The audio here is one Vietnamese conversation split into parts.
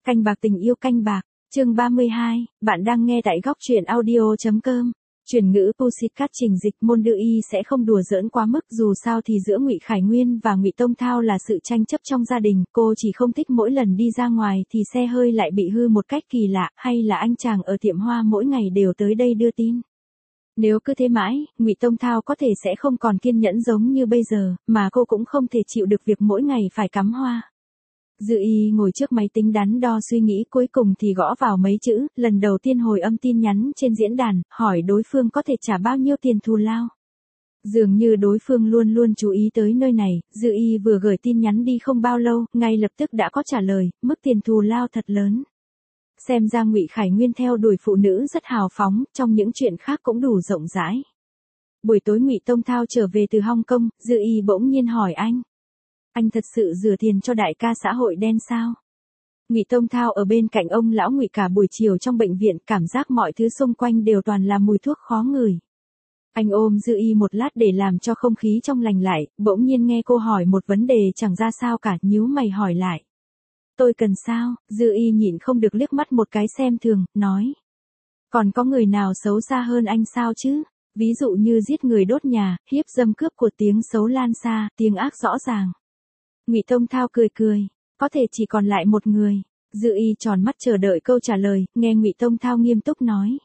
Canh bạc tình yêu canh bạc, chương 32, bạn đang nghe tại góc truyện audio.com. Chuyển ngữ Pussycat trình dịch môn đưa y sẽ không đùa giỡn quá mức, dù sao thì giữa Ngụy Khải Nguyên và Ngụy Tông Thao là sự tranh chấp trong gia đình, cô chỉ không thích mỗi lần đi ra ngoài thì xe hơi lại bị hư một cách kỳ lạ, hay là anh chàng ở tiệm hoa mỗi ngày đều tới đây đưa tin. Nếu cứ thế mãi, Ngụy Tông Thao có thể sẽ không còn kiên nhẫn giống như bây giờ, mà cô cũng không thể chịu được việc mỗi ngày phải cắm hoa. Dư y ngồi trước máy tính đắn đo suy nghĩ, cuối cùng thì gõ vào mấy chữ, lần đầu tiên hồi âm tin nhắn trên diễn đàn, hỏi đối phương có thể trả bao nhiêu tiền thù lao. Dường như đối phương luôn luôn chú ý tới nơi này, Dư y vừa gửi tin nhắn đi không bao lâu, ngay lập tức đã có trả lời, mức tiền thù lao thật lớn. Xem ra Ngụy Khải Nguyên theo đuổi phụ nữ rất hào phóng, trong những chuyện khác cũng đủ rộng rãi. Buổi tối Ngụy Tông Thao trở về từ Hong Kong, Dư y bỗng nhiên hỏi anh thật sự rửa tiền cho đại ca xã hội đen sao? Ngụy Tông Thao ở bên cạnh ông lão Ngụy cả buổi chiều trong bệnh viện, cảm giác mọi thứ xung quanh đều toàn là mùi thuốc khó ngửi. Anh ôm Dư y một lát để làm cho không khí trong lành lại, bỗng nhiên nghe cô hỏi một vấn đề chẳng ra sao cả, nhíu mày hỏi lại. Tôi cần sao? Dư y nhịn không được liếc mắt một cái xem thường, nói. Còn có người nào xấu xa hơn anh sao chứ? Ví dụ như giết người đốt nhà, hiếp dâm cướp của, tiếng xấu lan xa, tiếng ác rõ ràng. Ngụy Tông Thao cười, có thể chỉ còn lại một người. Dư y tròn mắt chờ đợi câu trả lời, nghe Ngụy Tông Thao nghiêm túc nói.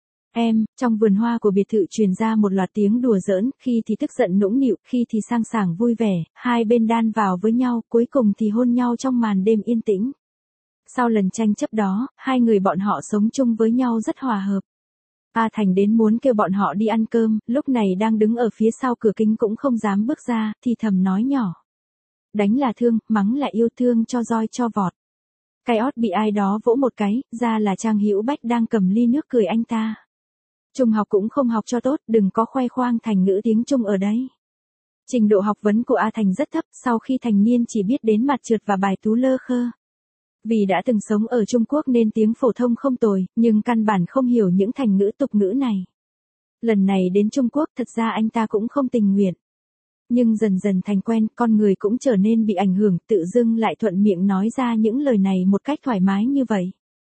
Trong vườn hoa của biệt thự truyền ra một loạt tiếng đùa giỡn, khi thì tức giận nũng nịu, khi thì sang sảng vui vẻ, hai bên đan vào với nhau, cuối cùng thì hôn nhau trong màn đêm yên tĩnh. Sau lần tranh chấp đó, hai người bọn họ sống chung với nhau rất hòa hợp. A Thành đến muốn kêu bọn họ đi ăn cơm, lúc này đang đứng ở phía sau cửa kính cũng không dám bước ra, thì thầm nói nhỏ. Đánh là thương, mắng là yêu, thương cho roi cho vọt. Cái ót bị ai đó vỗ một cái, ra là Trang Hữu Bách đang cầm ly nước cười anh ta. Trung học cũng không học cho tốt, đừng có khoe khoang thành ngữ tiếng Trung ở đấy. Trình độ học vấn của A Thành rất thấp, sau khi thành niên chỉ biết đến mặt trượt và bài tú lơ khơ. Vì đã từng sống ở Trung Quốc nên tiếng phổ thông không tồi, nhưng căn bản không hiểu những thành ngữ tục ngữ này. Lần này đến Trung Quốc thật ra anh ta cũng không tình nguyện. Nhưng dần dần thành quen, con người cũng trở nên bị ảnh hưởng, tự dưng lại thuận miệng nói ra những lời này một cách thoải mái như vậy.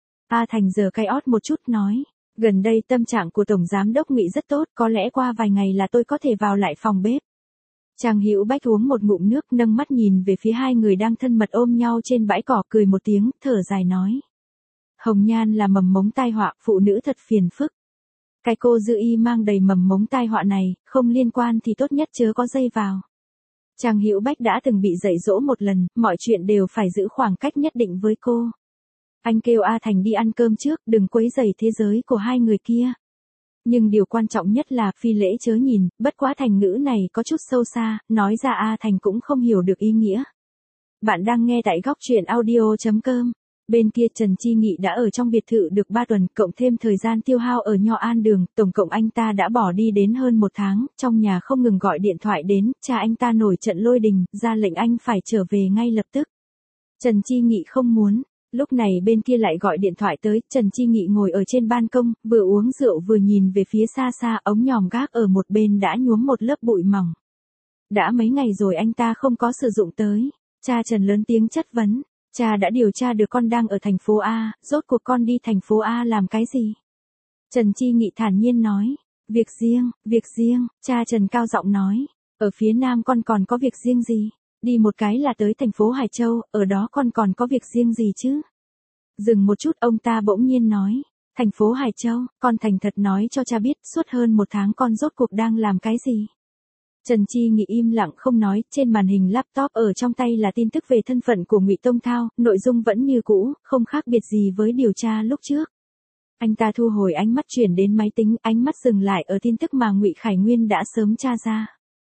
A Thành giở cái ót một chút nói, gần đây tâm trạng của Tổng Giám đốc Ngụy rất tốt, có lẽ qua vài ngày là tôi có thể vào lại phòng bếp. Trang Hữu Bách uống một ngụm nước, nâng mắt nhìn về phía hai người đang thân mật ôm nhau trên bãi cỏ, cười một tiếng, thở dài nói. Hồng nhan là mầm mống tai họa, phụ nữ thật phiền phức. Cái cô Dư y mang đầy mầm mống tai họa này, không liên quan thì tốt nhất chớ có dây vào. Trang Hữu Bách đã từng bị dạy dỗ một lần, mọi chuyện đều phải giữ khoảng cách nhất định với cô. Anh kêu A Thành đi ăn cơm trước, đừng quấy rầy thế giới của hai người kia. Nhưng điều quan trọng nhất là phi lễ chớ nhìn, bất quá thành ngữ này có chút sâu xa, nói ra A Thành cũng không hiểu được ý nghĩa. Bạn đang nghe tại góc truyện audio.com. Bên kia Trần Chi Nghị đã ở trong biệt thự được 3 tuần, cộng thêm thời gian tiêu hao ở Nho An Đường, tổng cộng anh ta đã bỏ đi đến hơn 1 tháng, trong nhà không ngừng gọi điện thoại đến, cha anh ta nổi trận lôi đình, ra lệnh anh phải trở về ngay lập tức. Trần Chi Nghị không muốn. Lúc này bên kia lại gọi điện thoại tới, Trần Chi Nghị ngồi ở trên ban công, vừa uống rượu vừa nhìn về phía xa xa, ống nhòm gác ở một bên đã nhuốm một lớp bụi mỏng. Đã mấy ngày rồi anh ta không có sử dụng tới. Cha Trần lớn tiếng chất vấn. Cha đã điều tra được con đang ở thành phố A, rốt cuộc con đi thành phố A làm cái gì? Trần Chi Nghị thản nhiên nói. Việc riêng, cha Trần cao giọng nói. Ở phía Nam con còn có việc riêng gì? Đi một cái là tới thành phố Hải Châu, ở đó con còn có việc riêng gì chứ? Dừng một chút ông ta bỗng nhiên nói. Thành phố Hải Châu, con thành thật nói cho cha biết, suốt hơn 1 tháng con rốt cuộc đang làm cái gì? Trần Chi Nghị im lặng không nói, trên màn hình laptop ở trong tay là tin tức về thân phận của Ngụy Tông Thao, nội dung vẫn như cũ, không khác biệt gì với điều tra lúc trước. Anh ta thu hồi ánh mắt chuyển đến máy tính, ánh mắt dừng lại ở tin tức mà Ngụy Khải Nguyên đã sớm tra ra.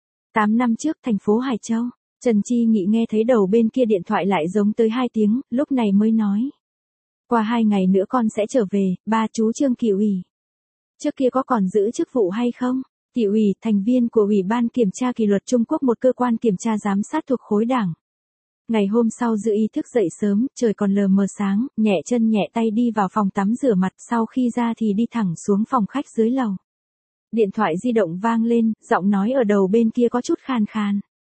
8 năm trước, thành phố Hải Châu. Trần Chi Nghị nghe thấy đầu bên kia điện thoại lại giống tới 2 tiếng, lúc này mới nói. Qua 2 ngày nữa con sẽ trở về, ba chú Trương Kỷ ủy. Trước kia có còn giữ chức vụ hay không? Kỷ ủy, thành viên của Ủy ban Kiểm tra Kỷ luật Trung Quốc, một cơ quan kiểm tra giám sát thuộc khối đảng. Ngày hôm sau Dư y thức dậy sớm, trời còn lờ mờ sáng, nhẹ chân nhẹ tay đi vào phòng tắm rửa mặt, sau khi ra thì đi thẳng xuống phòng khách dưới lầu. Điện thoại di động vang lên, giọng nói ở đầu bên kia có chút khàn khàn.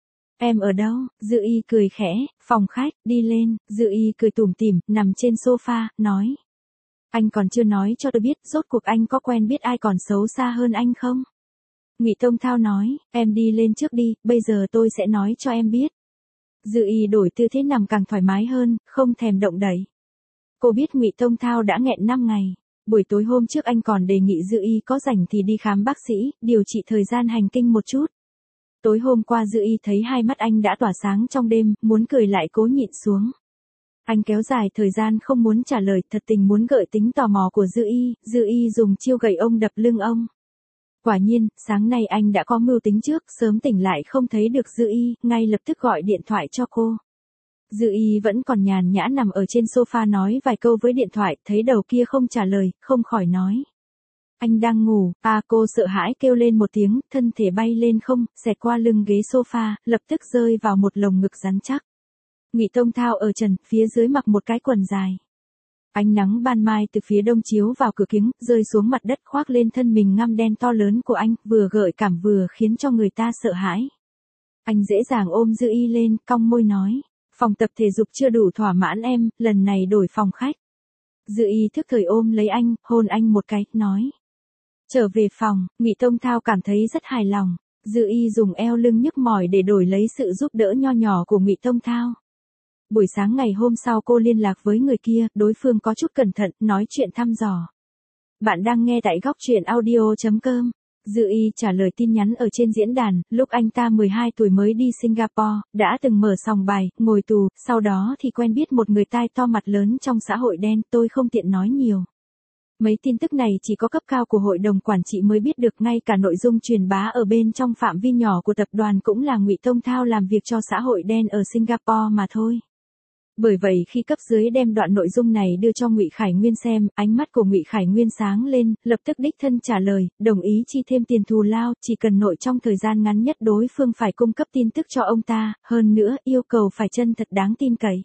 Em ở đâu? Dư Y cười khẽ, phòng khách, đi lên. Dư Y cười tủm tỉm, nằm trên sofa, nói. Anh còn chưa nói cho tôi biết, rốt cuộc anh có quen biết ai còn xấu xa hơn anh không? Ngụy Tông Thao nói, em đi lên trước đi, bây giờ tôi sẽ nói cho em biết. Dư Y đổi tư thế nằm càng thoải mái hơn, không thèm động đậy. Cô biết Ngụy Tông Thao đã nghẹn 5 ngày. Buổi tối hôm trước anh còn đề nghị Dư Y có rảnh thì đi khám bác sĩ, điều trị thời gian hành kinh một chút. Tối hôm qua Dư Y thấy hai mắt anh đã tỏa sáng trong đêm, muốn cười lại cố nhịn xuống. Anh kéo dài thời gian không muốn trả lời, thật tình muốn gợi tính tò mò của Dư Y dùng chiêu gậy ông đập lưng ông. Quả nhiên, sáng nay anh đã có mưu tính trước, sớm tỉnh lại không thấy được Dư Y, ngay lập tức gọi điện thoại cho cô. Dư Y vẫn còn nhàn nhã nằm ở trên sofa nói vài câu với điện thoại, thấy đầu kia không trả lời, không khỏi nói. Anh đang ngủ, cô sợ hãi kêu lên một tiếng, thân thể bay lên không, xẹt qua lưng ghế sofa, lập tức rơi vào một lồng ngực rắn chắc. Ngụy Tông Thao ở trần, phía dưới mặc một cái quần dài. Ánh nắng ban mai từ phía đông chiếu vào cửa kính, rơi xuống mặt đất khoác lên thân mình ngăm đen to lớn của anh, vừa gợi cảm vừa khiến cho người ta sợ hãi. Anh dễ dàng ôm Dư Y lên, cong môi nói. Phòng tập thể dục chưa đủ thỏa mãn em, lần này đổi phòng khách. Dư Y thức thời ôm lấy anh, hôn anh một cái, nói. Trở về phòng, Ngụy Tông Thao cảm thấy rất hài lòng. Dư Y dùng eo lưng nhức mỏi để đổi lấy sự giúp đỡ nho nhỏ của Ngụy Tông Thao. Buổi sáng ngày hôm sau cô liên lạc với người kia, đối phương có chút cẩn thận, nói chuyện thăm dò. Bạn đang nghe tại góc truyện audio.com. Dư Y trả lời tin nhắn ở trên diễn đàn, lúc anh ta 12 tuổi mới đi Singapore, đã từng mở sòng bài, ngồi tù, sau đó thì quen biết một người tai to mặt lớn trong xã hội đen, tôi không tiện nói nhiều. Mấy tin tức này chỉ có cấp cao của hội đồng quản trị mới biết được, ngay cả nội dung truyền bá ở bên trong phạm vi nhỏ của tập đoàn cũng là Ngụy Tông Thao làm việc cho xã hội đen ở Singapore mà thôi. Bởi vậy khi cấp dưới đem đoạn nội dung này đưa cho Ngụy Khải Nguyên xem, ánh mắt của Ngụy Khải Nguyên sáng lên, lập tức đích thân trả lời, đồng ý chi thêm tiền thù lao, chỉ cần nội trong thời gian ngắn nhất đối phương phải cung cấp tin tức cho ông ta, hơn nữa yêu cầu phải chân thật đáng tin cậy.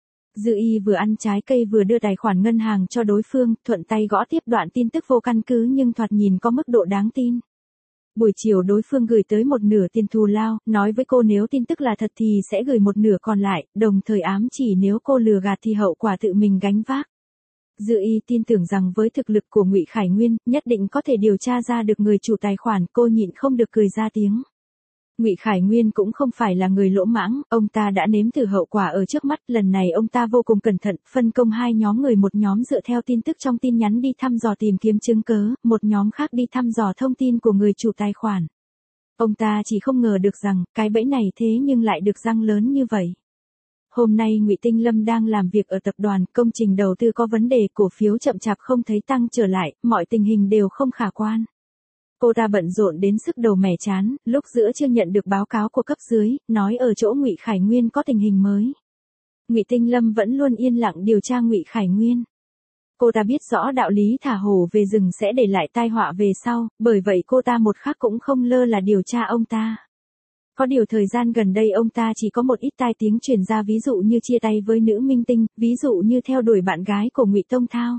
Dư Y vừa ăn trái cây vừa đưa tài khoản ngân hàng cho đối phương, thuận tay gõ tiếp đoạn tin tức vô căn cứ nhưng thoạt nhìn có mức độ đáng tin. Buổi chiều đối phương gửi tới một nửa tiền thù lao, nói với cô nếu tin tức là thật thì sẽ gửi một nửa còn lại, đồng thời ám chỉ nếu cô lừa gạt thì hậu quả tự mình gánh vác. Dư Y tin tưởng rằng với thực lực của Ngụy Khải Nguyên, nhất định có thể điều tra ra được người chủ tài khoản, cô nhịn không được cười ra tiếng. Ngụy Khải Nguyên cũng không phải là người lỗ mãng, ông ta đã nếm thử hậu quả ở trước mắt, lần này ông ta vô cùng cẩn thận, phân công hai nhóm người, một nhóm dựa theo tin tức trong tin nhắn đi thăm dò tìm kiếm chứng cớ, một nhóm khác đi thăm dò thông tin của người chủ tài khoản. Ông ta chỉ không ngờ được rằng, cái bẫy này thế nhưng lại được răng lớn như vậy. Hôm nay Ngụy Tinh Lâm đang làm việc ở tập đoàn, công trình đầu tư có vấn đề, cổ phiếu chậm chạp không thấy tăng trở lại, mọi tình hình đều không khả quan. Cô ta bận rộn đến sức đầu mẻ chán, lúc giữa chưa nhận được báo cáo của cấp dưới, nói ở chỗ Ngụy Khải Nguyên có tình hình mới. Ngụy Tinh Lâm vẫn luôn yên lặng điều tra Ngụy Khải Nguyên. Cô ta biết rõ đạo lý thả hổ về rừng sẽ để lại tai họa về sau, bởi vậy cô ta một khắc cũng không lơ là điều tra ông ta. Có điều thời gian gần đây ông ta chỉ có một ít tai tiếng truyền ra, ví dụ như chia tay với nữ minh tinh, ví dụ như theo đuổi bạn gái của Ngụy Tông Thao.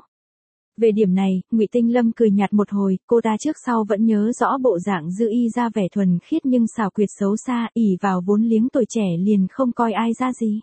Về điểm này, Ngụy Tinh Lâm cười nhạt một hồi, cô ta trước sau vẫn nhớ rõ bộ dạng Dư Y ra vẻ thuần khiết nhưng xảo quyệt xấu xa, ỷ vào vốn liếng tuổi trẻ liền không coi ai ra gì.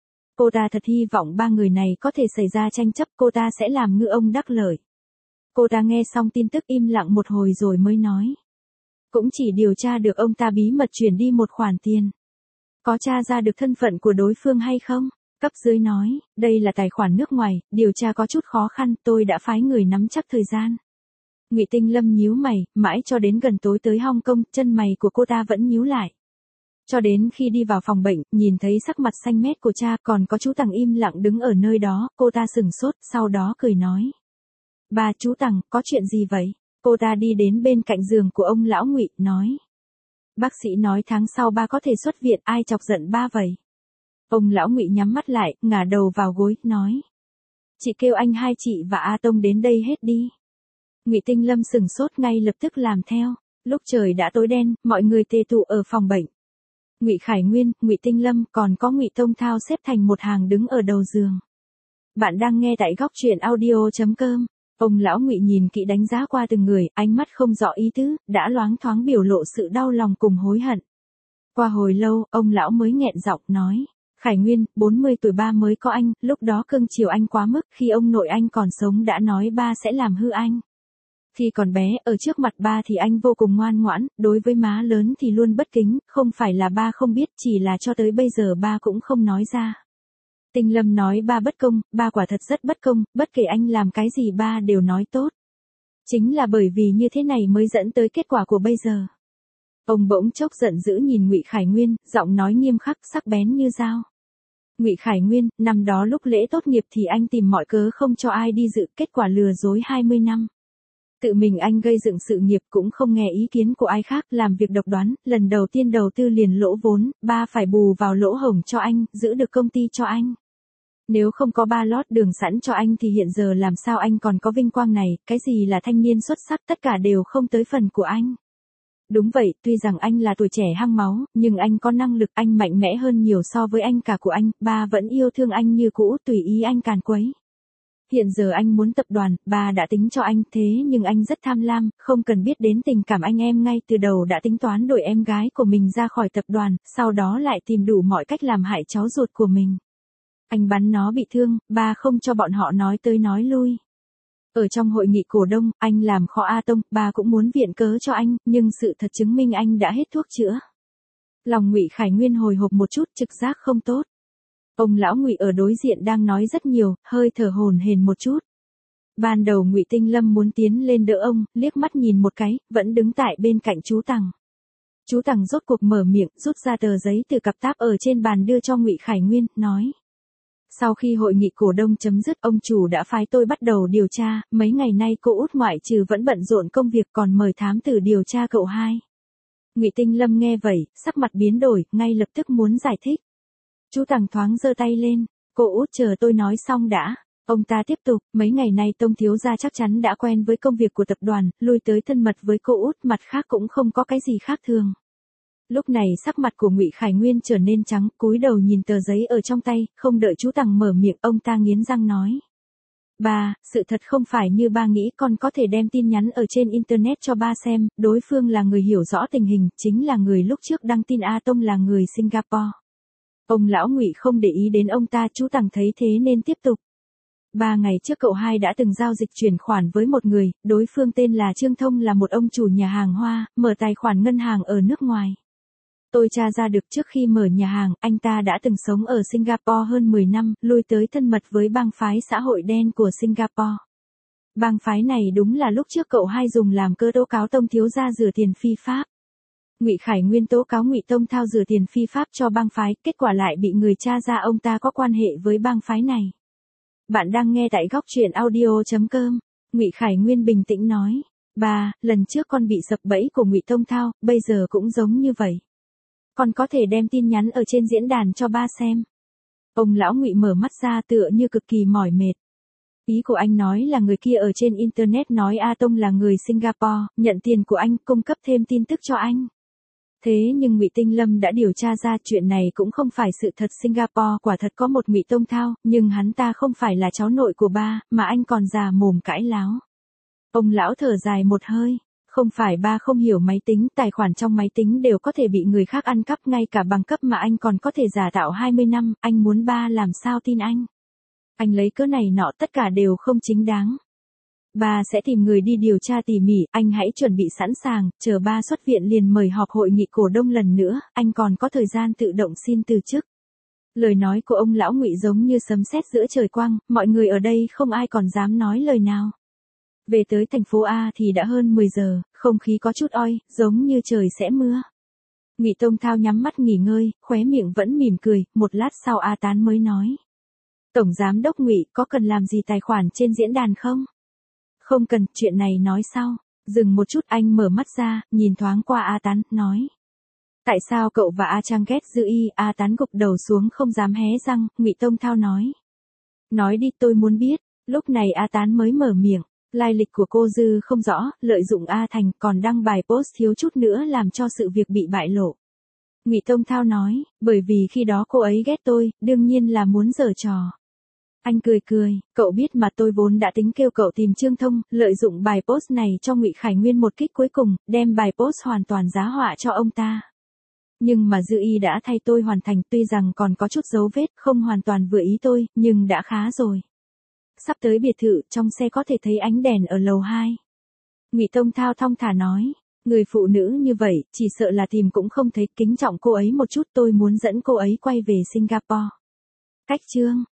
Cô ta thật hy vọng ba người này có thể xảy ra tranh chấp, cô ta sẽ làm ngư ông đắc lợi. Cô ta nghe xong tin tức im lặng một hồi rồi mới nói. Cũng chỉ điều tra được ông ta bí mật chuyển đi một khoản tiền. Có tra ra được thân phận của đối phương hay không? Cấp dưới nói, đây là tài khoản nước ngoài, điều tra có chút khó khăn, tôi đã phái người nắm chắc thời gian. Ngụy Tinh Lâm nhíu mày, mãi cho đến gần tối tới Hong Kong, chân mày của cô ta vẫn nhíu lại. Cho đến khi đi vào phòng bệnh, nhìn thấy sắc mặt xanh mét của cha, còn có chú Tằng im lặng đứng ở nơi đó, cô ta sửng sốt, sau đó cười nói. Ba, chú Tằng, có chuyện gì vậy? Cô ta đi đến bên cạnh giường của ông lão Ngụy, nói. Bác sĩ nói tháng sau ba có thể xuất viện, ai chọc giận ba vậy? Ông lão Ngụy nhắm mắt lại, ngả đầu vào gối, nói. Chị kêu anh hai chị và A Tông đến đây hết đi. Ngụy Tinh Lâm sửng sốt ngay lập tức làm theo. Lúc trời đã tối đen, mọi người tề tụ ở phòng bệnh. Ngụy Khải Nguyên, Ngụy Tinh Lâm, còn có Ngụy Tông Thao xếp thành một hàng đứng ở đầu giường. Bạn đang nghe tại góc truyện audio.com. Ông lão Ngụy nhìn kỹ đánh giá qua từng người, ánh mắt không rõ ý tứ, đã loáng thoáng biểu lộ sự đau lòng cùng hối hận. Qua hồi lâu, ông lão mới nghẹn giọng nói. Khải Nguyên, 40 tuổi ba mới có anh, lúc đó cưng chiều anh quá mức, khi ông nội anh còn sống đã nói ba sẽ làm hư anh. Khi còn bé, ở trước mặt ba thì anh vô cùng ngoan ngoãn, đối với má lớn thì luôn bất kính, không phải là ba không biết, chỉ là cho tới bây giờ ba cũng không nói ra. Tinh Lâm nói ba bất công, ba quả thật rất bất công, bất kể anh làm cái gì ba đều nói tốt. Chính là bởi vì như thế này mới dẫn tới kết quả của bây giờ. Ông bỗng chốc giận dữ nhìn Ngụy Khải Nguyên, giọng nói nghiêm khắc sắc bén như dao. Ngụy Khải Nguyên, năm đó lúc lễ tốt nghiệp thì anh tìm mọi cớ không cho ai đi dự, kết quả lừa dối 20 năm. Tự mình anh gây dựng sự nghiệp cũng không nghe ý kiến của ai khác, làm việc độc đoán, lần đầu tiên đầu tư liền lỗ vốn, ba phải bù vào lỗ hổng cho anh, giữ được công ty cho anh. Nếu không có ba lót đường sẵn cho anh thì hiện giờ làm sao anh còn có vinh quang này, cái gì là thanh niên xuất sắc tất cả đều không tới phần của anh. Đúng vậy, tuy rằng anh là tuổi trẻ hăng máu, nhưng anh có năng lực, anh mạnh mẽ hơn nhiều so với anh cả của anh, ba vẫn yêu thương anh như cũ, tùy ý anh càn quấy. Hiện giờ anh muốn tập đoàn, ba đã tính cho anh, thế nhưng anh rất tham lam, không cần biết đến tình cảm anh em ngay từ đầu đã tính toán đổi em gái của mình ra khỏi tập đoàn, sau đó lại tìm đủ mọi cách làm hại cháu ruột của mình. Anh bắn nó bị thương, ba không cho bọn họ nói tới nói lui. Ở trong hội nghị cổ đông, anh làm kho A Tông, ba cũng muốn viện cớ cho anh, nhưng sự thật chứng minh anh đã hết thuốc chữa. Lòng Ngụy Khải Nguyên hồi hộp một chút, trực giác không tốt. Ông lão Ngụy ở đối diện đang nói rất nhiều, hơi thở hổn hển một chút. Ban đầu Ngụy Tinh Lâm muốn tiến lên đỡ ông, liếc mắt nhìn một cái, vẫn đứng tại bên cạnh chú Tằng. Chú Tằng rốt cuộc mở miệng, rút ra tờ giấy từ cặp táp ở trên bàn đưa cho Ngụy Khải Nguyên, nói. Sau khi hội nghị cổ đông chấm dứt, ông chủ đã phái tôi bắt đầu điều tra, mấy ngày nay cô út ngoại trừ vẫn bận rộn công việc còn mời thám tử điều tra cậu hai. Ngụy Tinh Lâm nghe vậy, sắc mặt biến đổi, ngay lập tức muốn giải thích. Chú Tằng thoáng giơ tay lên, cô út chờ tôi nói xong đã. Ông ta tiếp tục, mấy ngày nay Tông thiếu gia chắc chắn đã quen với công việc của tập đoàn, lui tới thân mật với cô út, mặt khác cũng không có cái gì khác thường. Lúc này sắc mặt của Ngụy Khải Nguyên trở nên trắng, cúi đầu nhìn tờ giấy ở trong tay, không đợi chú Tằng mở miệng, ông ta nghiến răng nói. Ba, sự thật không phải như ba nghĩ, con có thể đem tin nhắn ở trên Internet cho ba xem, đối phương là người hiểu rõ tình hình, chính là người lúc trước đăng tin A Tông là người Singapore. Ông lão Ngụy không để ý đến ông ta, chú Tằng thấy thế nên tiếp tục. 3 ngày trước cậu hai đã từng giao dịch chuyển khoản với một người, đối phương tên là Trương Thông là một ông chủ nhà hàng hoa, mở tài khoản ngân hàng ở nước ngoài. Tôi tra ra được trước khi mở nhà hàng, anh ta đã từng sống ở Singapore hơn 10 năm, lui tới thân mật với bang phái xã hội đen của Singapore. Bang phái này đúng là lúc trước cậu hai dùng làm cơ tố cáo Tông thiếu gia rửa tiền phi pháp. Ngụy Khải Nguyên tố cáo Ngụy Tông Thao rửa tiền phi pháp cho bang phái, kết quả lại bị người tra ra ông ta có quan hệ với bang phái này. Bạn đang nghe tại góc truyện audio.com. Ngụy Khải Nguyên bình tĩnh nói. Ba, lần trước con bị sập bẫy của Ngụy Tông Thao, bây giờ cũng giống như vậy. Con có thể đem tin nhắn ở trên diễn đàn cho ba xem. Ông lão Ngụy mở mắt ra tựa như cực kỳ mỏi mệt. Ý của anh nói là người kia ở trên Internet nói A Tông là người Singapore, nhận tiền của anh, cung cấp thêm tin tức cho anh. Thế nhưng Ngụy Tinh Lâm đã điều tra ra chuyện này cũng không phải sự thật, Singapore quả thật có một Ngụy Tông Thao, nhưng hắn ta không phải là cháu nội của ba, mà anh còn già mồm cãi láo. Ông lão thở dài một hơi, không phải ba không hiểu máy tính, tài khoản trong máy tính đều có thể bị người khác ăn cắp, ngay cả bằng cấp mà anh còn có thể giả tạo 20 năm, anh muốn ba làm sao tin anh. Anh lấy cớ này nọ tất cả đều không chính đáng. Ba sẽ tìm người đi điều tra tỉ mỉ, anh hãy chuẩn bị sẵn sàng, chờ ba xuất viện liền mời họp hội nghị cổ đông lần nữa, anh còn có thời gian tự động xin từ chức. Lời nói của ông lão Ngụy giống như sấm sét giữa trời quang, mọi người ở đây không ai còn dám nói lời nào. Về tới thành phố A thì đã hơn 10 giờ, không khí có chút oi, giống như trời sẽ mưa. Ngụy Tông Thao nhắm mắt nghỉ ngơi, khóe miệng vẫn mỉm cười, một lát sau A Tán mới nói. Tổng giám đốc Ngụy, có cần làm gì tài khoản trên diễn đàn không? Không cần, chuyện này nói sau. Dừng một chút anh mở mắt ra, nhìn thoáng qua A Tán, nói. Tại sao cậu và A Trang ghét Dư Y? A Tán gục đầu xuống không dám hé răng, Ngụy Tông Thao nói. Nói đi, tôi muốn biết. Lúc này A Tán mới mở miệng. Lai lịch của cô Dư không rõ, lợi dụng A Thành, còn đăng bài post thiếu chút nữa làm cho sự việc bị bại lộ. Ngụy Tông Thao nói, bởi vì khi đó cô ấy ghét tôi, đương nhiên là muốn giở trò. Anh cười cười, cậu biết mà, tôi vốn đã tính kêu cậu tìm Trương Thông, lợi dụng bài post này cho Ngụy Khải Nguyên một kích cuối cùng, đem bài post hoàn toàn giá họa cho ông ta. Nhưng mà Dư Y đã thay tôi hoàn thành, tuy rằng còn có chút dấu vết, không hoàn toàn vừa ý tôi, nhưng đã khá rồi. Sắp tới biệt thự, trong xe có thể thấy ánh đèn ở lầu 2. Ngụy Tông Thao thong thả nói, người phụ nữ như vậy, chỉ sợ là tìm cũng không thấy, kính trọng cô ấy một chút, tôi muốn dẫn cô ấy quay về Singapore. Cách chương